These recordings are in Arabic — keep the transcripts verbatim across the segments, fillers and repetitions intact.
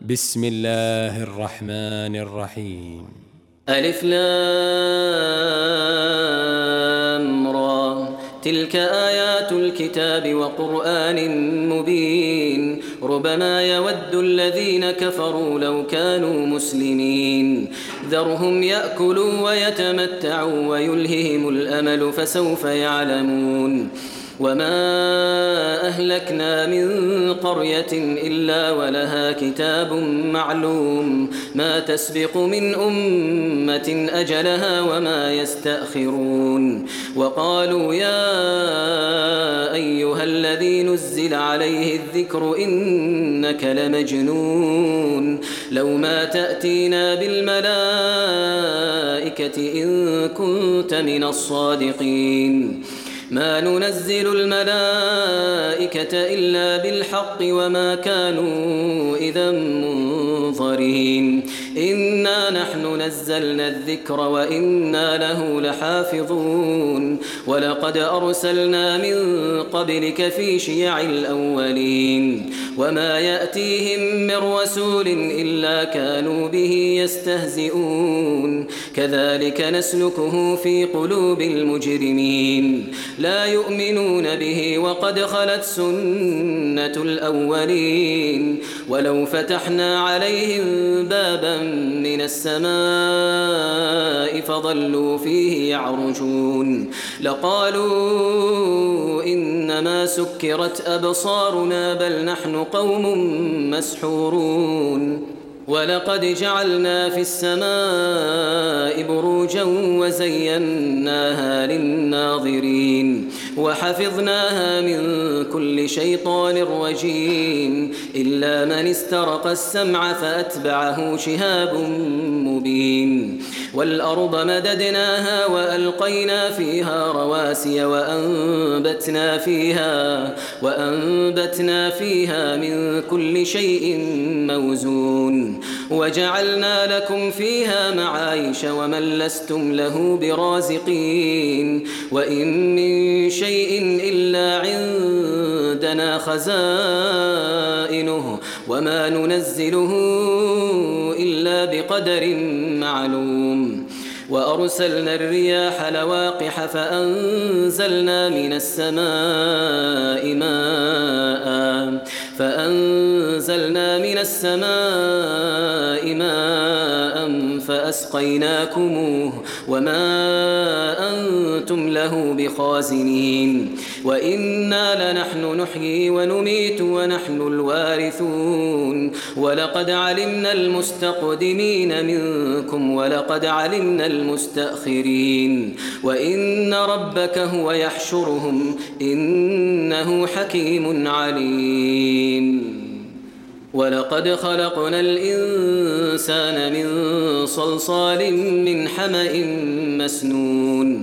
بسم الله الرحمن الرحيم. ألف لام را تلك آيات الكتاب وقرآن مبين ربما يود الذين كفروا لو كانوا مسلمين ذرهم يأكلوا ويتمتعوا ويلههم الأمل فسوف يعلمون وما أهلكنا من قرية إلا ولها كتاب معلوم ما تسبق من أمة أجلها وما يستأخرون وقالوا يا أيها الذي نزل عليه الذكر إنك لمجنون لو ما تأتينا بالملائكة إن كنت من الصادقين ما ننزل الملائكة إلا بالحق وما كانوا إذا منظرين إنا نحن نزلنا الذكر وإنا له لحافظون ولقد أرسلنا من قبلك في شيع الأولين وما يأتيهم من رسول إلا كانوا به يستهزئون كذلك نسلكه في قلوب المجرمين لا يؤمنون به وقد خلت سنة الأولين ولو فتحنا عليهم بابا من السماء فظلوا فيه يعرجون لقالوا إنما سكرت أبصارنا بل نحن قوم مسحورون ولقد جعلنا في السماء بروجا وزيناها للناظرين وحفظناها من كل شيطان رجيم إلا من استرق السمع فأتبعه شهاب مبين والأرض مددناها وألقينا فيها رواسي وأنبتنا فيها وأنبتنا فيها من كل شيء موزون وجعلنا لكم فيها معايش ومن لستم له برازقين وإن من شيء إلا عندنا خزائنه وما ننزله إلا بقدر معلوم وأرسلنا الرياح لواقح فأنزلنا من السماء ماء فأنزلنا من السماء ماء فأسقيناكموه وما أنتم له بخازنين وإنا لنحن نحيي ونميت ونحن الوارثون ولقد علمنا المستقدمين منكم ولقد علمنا المستأخرين وإن ربك هو يحشرهم إنه حكيم عليم ولقد خلقنا الإنسان من صلصال من حمأ مسنون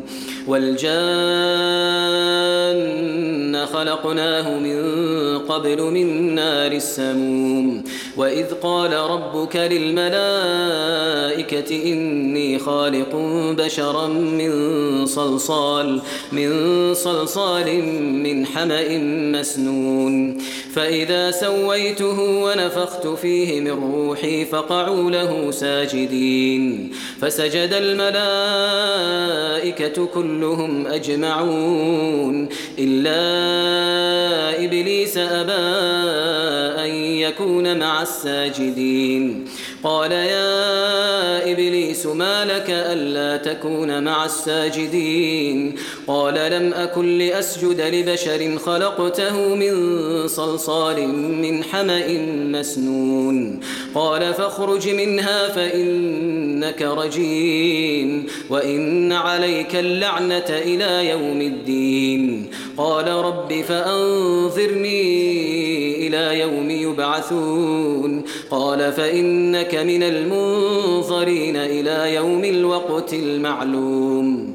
والجان خلقناه من قبل من نار السموم وإذ قال ربك للملائكة إني خالق بشرا من صلصال من صلصال من حمأ مسنون فإذا سويته ونفخت فيه من روحي فقعوا له ساجدين فسجد الملائكة كلهم أجمعون إلا إبليس أبى أن يكون مع الساجدين قال يا إبليس ما لك ألا تكون مع الساجدين قال لم أكن لأسجد لبشر خلقته من صلصال من حمأ مسنون قال فاخرج منها فإنك رجيم وإن عليك اللعنة إلى يوم الدين قال رب فأنظرني إلى يوم يبعثون قال فإنك من المنظرين إلى يوم الوقت المعلوم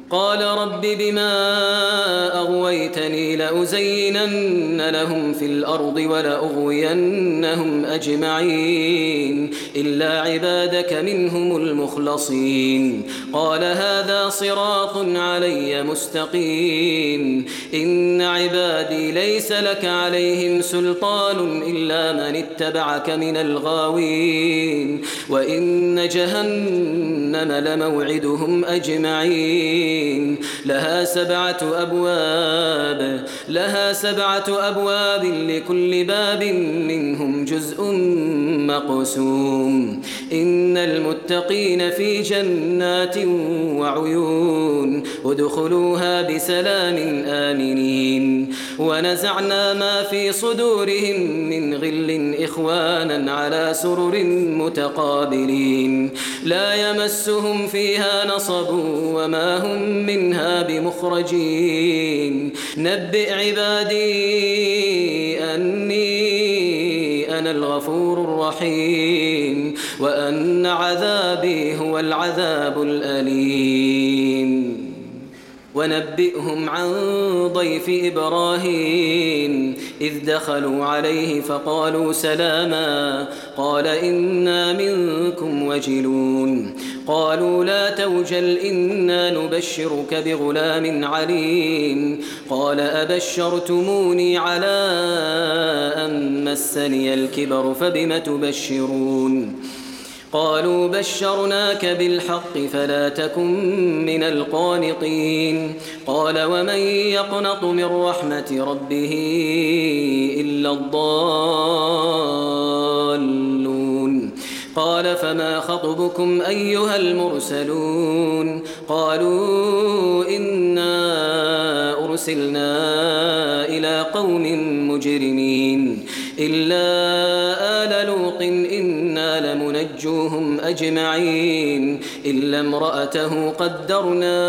قال رب بما أغويتني لأزينن لهم في الأرض ولأغوينهم أجمعين إلا عبادك منهم المخلصين قال هذا صراط علي مستقيم إن عبادي ليس لك عليهم سلطان إلا من اتبعك من الغاوين وإن جهنم لموعدهم أجمعين لها سبعة أبواب لها سبعة أبواب لكل باب منهم جزء مقسوم إن المتقين في جنات وعيون ادخلوها بسلام آمنين ونزعنا ما في صدورهم من غل إخوانا على سرر متقابلين لا يمسهم فيها نصب وما هم منها بمخرجين نبئ عبادي أني أنا الغفور الرحيم وأن عذابي هو العذاب الأليم ونبئهم عن ضيف إبراهيم إذ دخلوا عليه فقالوا سلاما قال إنا منكم وجلون قالوا لا توجل إنا نبشرك بغلام عليم قال أبشرتموني على أن مسني الكبر فبم تبشرون قالوا بشرناك بالحق فلا تكن من القانطين قال ومن يقنط من رحمة ربه إلا الضالون قال فما خطبكم أيها المرسلون قالوا إنا أرسلنا إلى قوم مجرمين إلا آل لوط إنا لمنجوهم أجمعين إلا امرأته قدرنا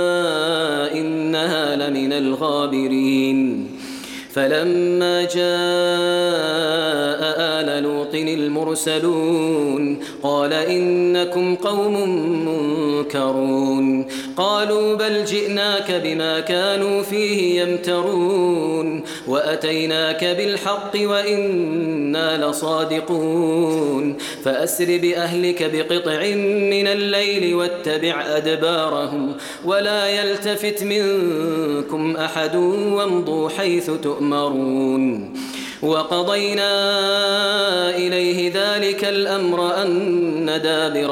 إنها لمن الغابرين فلما جاء آل لوط المرسلون قال إنكم قوم منكرون قالوا بل جئناك بما كانوا فيه يمترون وأتيناك بالحق وإنا لصادقون فأسر بأهلك بقطع من الليل واتبع أدبارهم ولا يلتفت منكم أحد وامضوا حيث تؤمرون وقضينا إليه ذلك الأمر أن دابر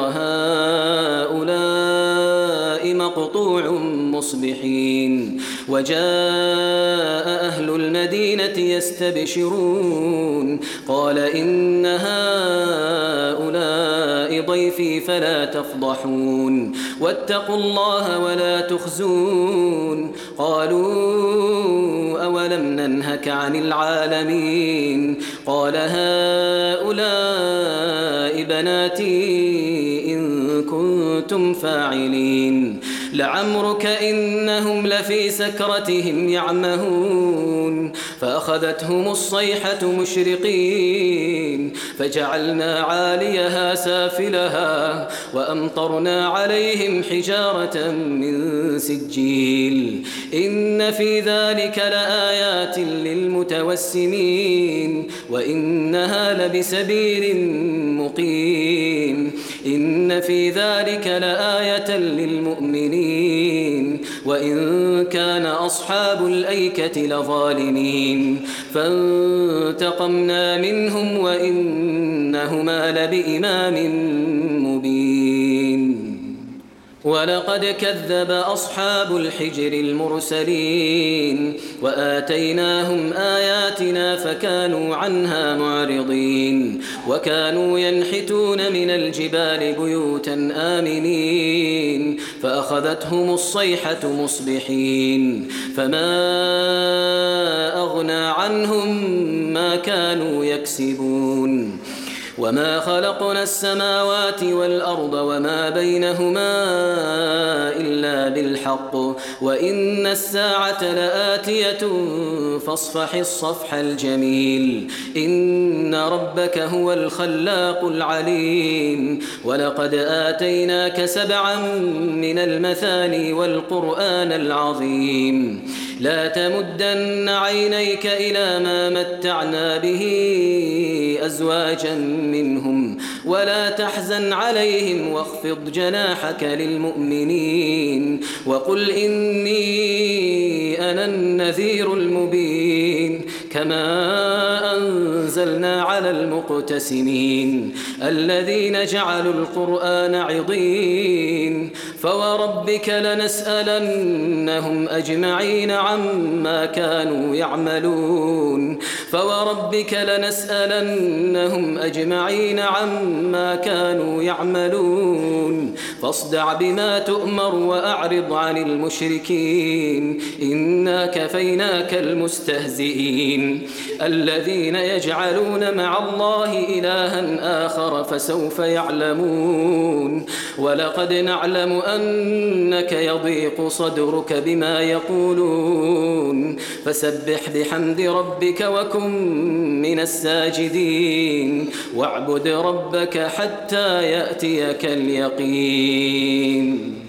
هؤلاء مقطوع مصبحين وجاء أهل المدينة يستبشرون قال إن هؤلاء ضيفي فلا تفضحون واتقوا الله ولا تخزون قالوا أولم ننهك عن العالمين قال هؤلاء بناتي إن كنتم فاعلين لعمرك إنهم لفي سكرتهم يعمهون فأخذتهم الصيحة مشرقين فجعلنا عاليها سافلها وأمطرنا عليهم حجارة من سجيل إن في ذلك لآيات للمتوسمين وإنها لبسبيل مقيم إن في ذلك لآية للمؤمنين وإن كان أصحاب الأيكة لظالمين فانتقمنا منهم وإنهما لبإمام مبين ولقد كذب أصحاب الحجر المرسلين وآتيناهم آياتنا فكانوا عنها معرضين وكانوا ينحتون من الجبال بيوتا آمنين فأخذتهم الصيحة مصبحين فما أغنى عنهم ما كانوا يكسبون وما خلقنا السماوات والأرض وما بينهما إلا بالحق وإن الساعة لآتية فاصفح الصفح الجميل إن ربك هو الخلاق العليم ولقد آتيناك سبعا من المثاني والقرآن العظيم لا تمدن عينيك إلى ما متعنا به أزواجا منهم ولا تحزن عليهم واخفض جناحك للمؤمنين وقل إني أنا النذير المبين كما أنزلنا على المقتسمين الذين جعلوا القرآن عضين فوربك لنسألنهم أجمعين عما كانوا يعملون فوربك لنسألنهم أجمعين عما كانوا يعملون فاصدع بما تؤمر وأعرض عن المشركين إنا كفيناك المستهزئين الذين يجعلون مع الله إلها آخر فسوف يعلمون ولقد نعلم أنك يضيق صدرك بما يقولون فسبح بحمد ربك وكن من الساجدين واعبد ربك حتى يأتيك اليقين.